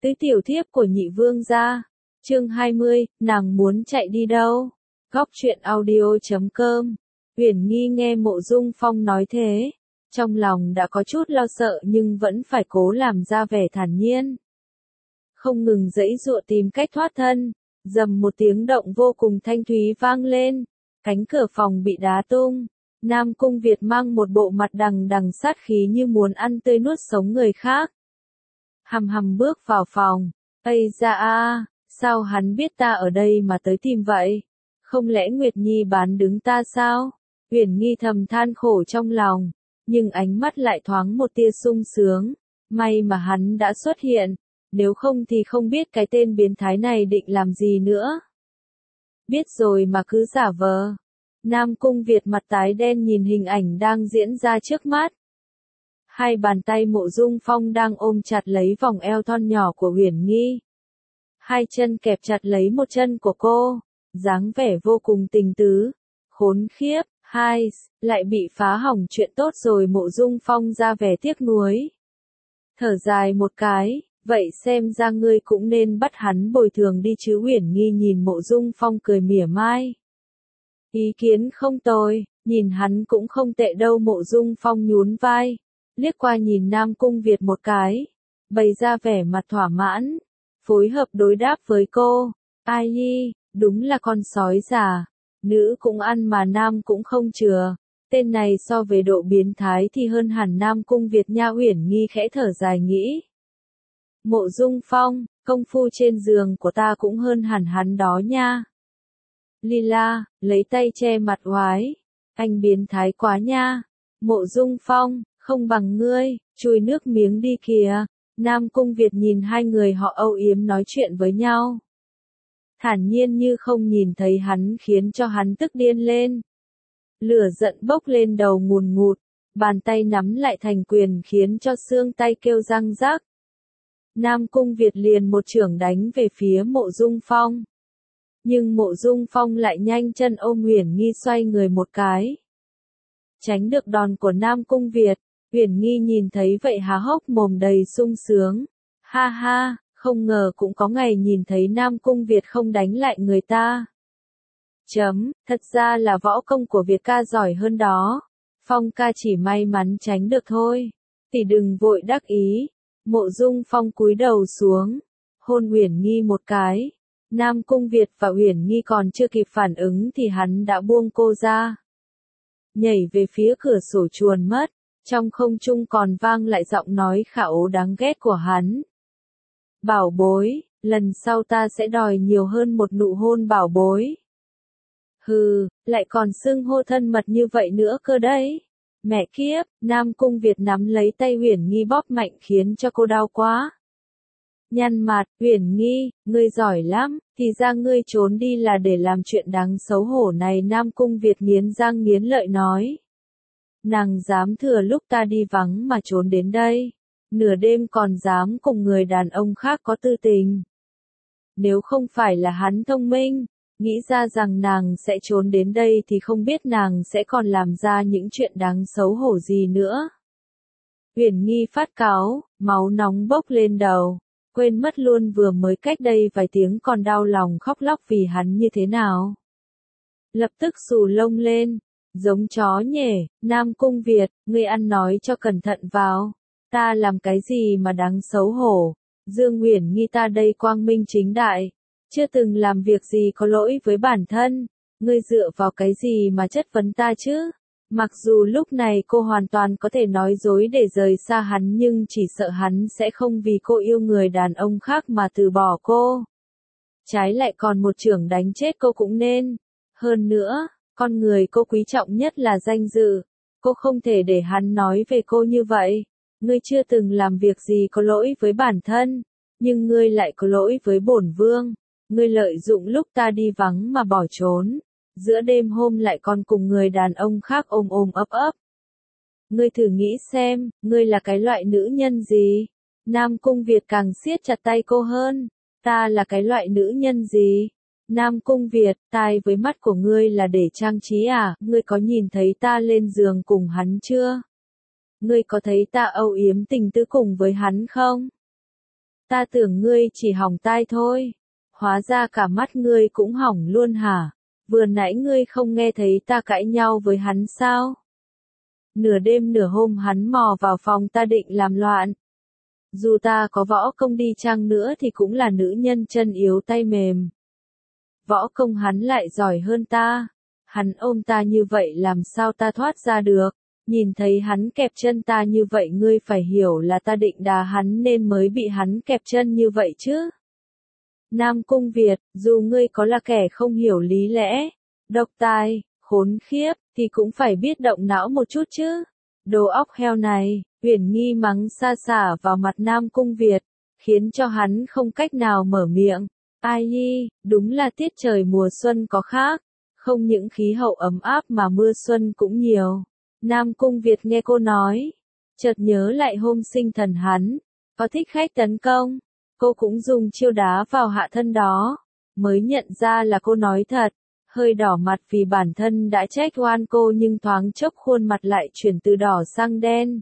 Tứ tiểu thiếp của nhị vương gia. Chương 20, nàng muốn chạy đi đâu? Góc truyện audio.com. Uyển Nghi nghe Mộ Dung Phong nói thế, trong lòng đã có chút lo sợ nhưng vẫn phải cố làm ra vẻ thản nhiên. Không ngừng giãy giụa tìm cách thoát thân, rầm một tiếng động vô cùng thanh thúy vang lên, cánh cửa phòng bị đá tung. Nam Cung Việt mang một bộ mặt đằng đằng sát khí như muốn ăn tươi nuốt sống người khác. Hầm hầm bước vào phòng, Ây da a, sao hắn biết ta ở đây mà tới tìm vậy? Không lẽ Nguyệt Nhi bán đứng ta sao? Uyển Nghi thầm than khổ trong lòng, nhưng ánh mắt lại thoáng một tia sung sướng. May mà hắn đã xuất hiện, nếu không thì không biết cái tên biến thái này định làm gì nữa. Biết rồi mà cứ giả vờ. Nam Cung Việt mặt tái đen nhìn hình ảnh đang diễn ra trước mắt. Hai bàn tay Mộ Dung Phong đang ôm chặt lấy vòng eo thon nhỏ của Uyển Nghi. Hai chân kẹp chặt lấy một chân của cô, dáng vẻ vô cùng tình tứ. Khốn khiếp, lại bị phá hỏng chuyện tốt rồi. Mộ Dung Phong ra vẻ tiếc nuối. Thở dài một cái, vậy xem ra ngươi cũng nên bắt hắn bồi thường đi chứ. Uyển Nghi nhìn Mộ Dung Phong cười mỉa mai. Ý kiến không tồi, nhìn hắn cũng không tệ đâu. Mộ Dung Phong nhún vai, liếc qua nhìn Nam Cung Việt một cái, bày ra vẻ mặt thỏa mãn, phối hợp đối đáp với cô. Ai nhi, đúng là con sói già, nữ cũng ăn mà nam cũng không chừa. Tên này so với độ biến thái thì hơn hẳn Nam Cung Việt nha. Uyển Nghi khẽ thở dài nghĩ. Mộ Dung Phong, công phu trên giường của ta cũng hơn hẳn hắn đó nha. Lila, lấy tay che mặt oái. Anh biến thái quá nha. Mộ Dung Phong, không bằng ngươi, chui nước miếng đi kìa. Nam Cung Việt nhìn hai người họ âu yếm nói chuyện với nhau. Thản nhiên như không nhìn thấy hắn khiến cho hắn tức điên lên. Lửa giận bốc lên đầu ngùn ngụt, bàn tay nắm lại thành quyền khiến cho xương tay kêu răng rắc. Nam Cung Việt liền một chưởng đánh về phía Mộ Dung Phong. Nhưng Mộ Dung Phong lại nhanh chân ôm Uyển Nghi xoay người một cái. Tránh được đòn của Nam Cung Việt, Uyển Nghi nhìn thấy vậy há hốc mồm đầy sung sướng. Ha ha, không ngờ cũng có ngày nhìn thấy Nam Cung Việt không đánh lại người ta. Thật ra là võ công của Việt ca giỏi hơn đó. Phong ca chỉ may mắn tránh được thôi. Tỷ đừng vội đắc ý. Mộ Dung Phong cúi đầu xuống, hôn Uyển Nghi một cái. Nam Cung Việt và Uyển Nghi còn chưa kịp phản ứng thì hắn đã buông cô ra. Nhảy về phía cửa sổ chuồn mất, trong không trung còn vang lại giọng nói khả ố đáng ghét của hắn. Bảo bối, lần sau ta sẽ đòi nhiều hơn một nụ hôn bảo bối. Hừ, lại còn xưng hô thân mật như vậy nữa cơ đấy. Mẹ kiếp, Nam Cung Việt nắm lấy tay Uyển Nghi bóp mạnh khiến cho cô đau quá. Nhăn mặt, Uyển Nghi, ngươi giỏi lắm, thì ra ngươi trốn đi là để làm chuyện đáng xấu hổ này. Nam Cung Việt nghiến răng nghiến lợi nói. Nàng dám thừa lúc ta đi vắng mà trốn đến đây, nửa đêm còn dám cùng người đàn ông khác có tư tình. Nếu không phải là hắn thông minh, nghĩ ra rằng nàng sẽ trốn đến đây thì không biết nàng sẽ còn làm ra những chuyện đáng xấu hổ gì nữa. Uyển Nghi phát cáu, máu nóng bốc lên đầu, quên mất luôn vừa mới cách đây vài tiếng còn đau lòng khóc lóc vì hắn như thế nào. Lập tức xù lông lên, giống chó nhể. Nam Cung Việt, ngươi ăn nói cho cẩn thận vào, ta làm cái gì mà đáng xấu hổ. Dương Uyển Nghi ta đây quang minh chính đại, chưa từng làm việc gì có lỗi với bản thân, ngươi dựa vào cái gì mà chất vấn ta chứ? Mặc dù lúc này cô hoàn toàn có thể nói dối để rời xa hắn nhưng chỉ sợ hắn sẽ không vì cô yêu người đàn ông khác mà từ bỏ cô. Trái lại còn một chưởng đánh chết cô cũng nên. Hơn nữa, con người cô quý trọng nhất là danh dự. Cô không thể để hắn nói về cô như vậy. Ngươi chưa từng làm việc gì có lỗi với bản thân, nhưng ngươi lại có lỗi với bổn vương. Ngươi lợi dụng lúc ta đi vắng mà bỏ trốn. Giữa đêm hôm lại còn cùng người đàn ông khác ôm ôm ấp ấp. Ngươi thử nghĩ xem, ngươi là cái loại nữ nhân gì? Nam Cung Việt càng siết chặt tay cô hơn. Ta là cái loại nữ nhân gì? Nam Cung Việt, tai với mắt của ngươi là để trang trí à? Ngươi có nhìn thấy ta lên giường cùng hắn chưa? Ngươi có thấy ta âu yếm tình tứ cùng với hắn không? Ta tưởng ngươi chỉ hỏng tai thôi. Hóa ra cả mắt ngươi cũng hỏng luôn hả? Vừa nãy ngươi không nghe thấy ta cãi nhau với hắn sao? Nửa đêm nửa hôm hắn mò vào phòng ta định làm loạn. Dù ta có võ công đi chăng nữa thì cũng là nữ nhân chân yếu tay mềm. Võ công hắn lại giỏi hơn ta. Hắn ôm ta như vậy làm sao ta thoát ra được. Nhìn thấy hắn kẹp chân ta như vậy ngươi phải hiểu là ta định đá hắn nên mới bị hắn kẹp chân như vậy chứ. Nam Cung Việt, dù ngươi có là kẻ không hiểu lý lẽ, độc tài, khốn khiếp, thì cũng phải biết động não một chút chứ. Đồ óc heo này, Uyển Nghi mắng xa xả vào mặt Nam Cung Việt, khiến cho hắn không cách nào mở miệng. Ai nhi, đúng là tiết trời mùa xuân có khác, không những khí hậu ấm áp mà mưa xuân cũng nhiều. Nam Cung Việt nghe cô nói, chợt nhớ lại hôm sinh thần hắn, có thích khách tấn công, cô cũng dùng chiêu đá vào hạ thân đó, mới nhận ra là cô nói thật, hơi đỏ mặt vì bản thân đã trách oan cô nhưng thoáng chốc khuôn mặt lại chuyển từ đỏ sang đen.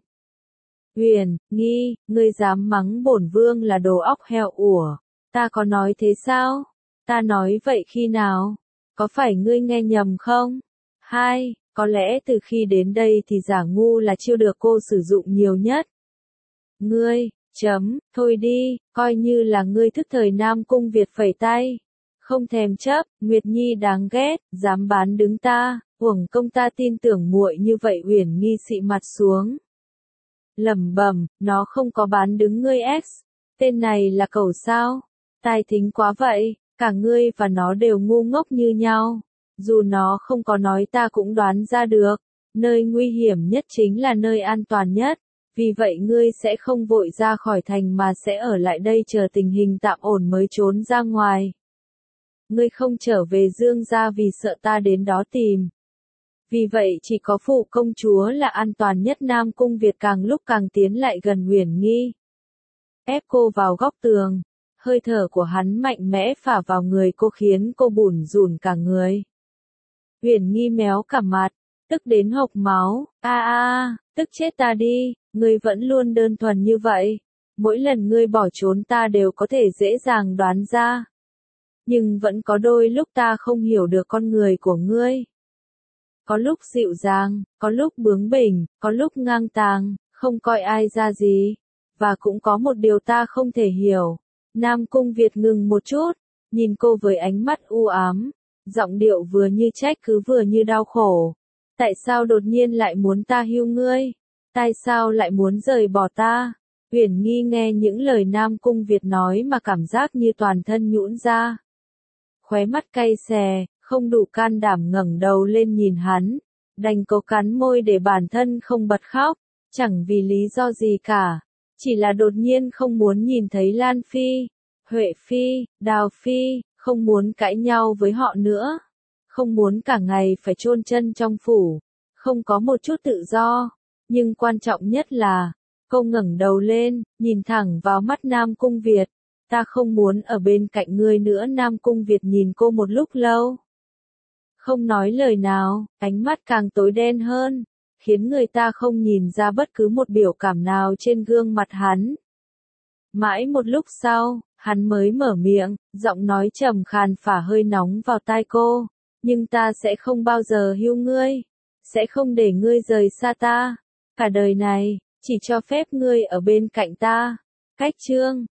Uyển Nghi, ngươi dám mắng bổn vương là đồ óc heo ủa, ta có nói thế sao? Ta nói vậy khi nào? Có phải ngươi nghe nhầm không? Hai, có lẽ từ khi đến đây thì giả ngu là chiêu được cô sử dụng nhiều nhất. Ngươi, thôi đi, coi như là ngươi thức thời. Nam Cung Việt phẩy tay. Không thèm chấp, Nguyệt Nhi đáng ghét, dám bán đứng ta, uổng công ta tin tưởng muội như vậy. Uyển Nghi xị mặt xuống. Lẩm bẩm, nó không có bán đứng ngươi X. Tên này là cẩu sao? Tai thính quá vậy, cả ngươi và nó đều ngu ngốc như nhau. Dù nó không có nói ta cũng đoán ra được. Nơi nguy hiểm nhất chính là nơi an toàn nhất. Vì vậy ngươi sẽ không vội ra khỏi thành mà sẽ ở lại đây chờ tình hình tạm ổn mới trốn ra ngoài. Ngươi không trở về Dương gia vì sợ ta đến đó tìm. Vì vậy chỉ có phụ công chúa là an toàn nhất. Nam Cung Việt càng lúc càng tiến lại gần Uyển Nghi. Ép cô vào góc tường. Hơi thở của hắn mạnh mẽ phả vào người cô khiến cô bủn rủn cả người. Uyển Nghi méo cả mặt, tức đến hộc máu. Tức chết ta đi, ngươi vẫn luôn đơn thuần như vậy. Mỗi lần ngươi bỏ trốn ta đều có thể dễ dàng đoán ra. Nhưng vẫn có đôi lúc ta không hiểu được con người của ngươi. Có lúc dịu dàng, có lúc bướng bỉnh, có lúc ngang tàng, không coi ai ra gì. Và cũng có một điều ta không thể hiểu. Nam Cung Việt ngừng một chút, nhìn cô với ánh mắt u ám, giọng điệu vừa như trách cứ vừa như đau khổ. Tại sao đột nhiên lại muốn ta hưu ngươi? Tại sao lại muốn rời bỏ ta? Uyển Nghi nghe những lời Nam Cung Việt nói mà cảm giác như toàn thân nhũn ra. Khóe mắt cay xè, không đủ can đảm ngẩng đầu lên nhìn hắn, đành cố cắn môi để bản thân không bật khóc, chẳng vì lý do gì cả, chỉ là đột nhiên không muốn nhìn thấy Lan Phi, Huệ Phi, Đào Phi, không muốn cãi nhau với họ nữa, không muốn cả ngày phải chôn chân trong phủ, không có một chút tự do, nhưng quan trọng nhất là, cô ngẩng đầu lên, nhìn thẳng vào mắt Nam Cung Việt. Ta không muốn ở bên cạnh ngươi nữa. Nam Cung Việt nhìn cô một lúc lâu. Không nói lời nào, ánh mắt càng tối đen hơn, khiến người ta không nhìn ra bất cứ một biểu cảm nào trên gương mặt hắn. Mãi một lúc sau, hắn mới mở miệng, giọng nói trầm khàn phả hơi nóng vào tai cô. Nhưng ta sẽ không bao giờ hưu ngươi, sẽ không để ngươi rời xa ta. Cả đời này, chỉ cho phép ngươi ở bên cạnh ta. Cách chương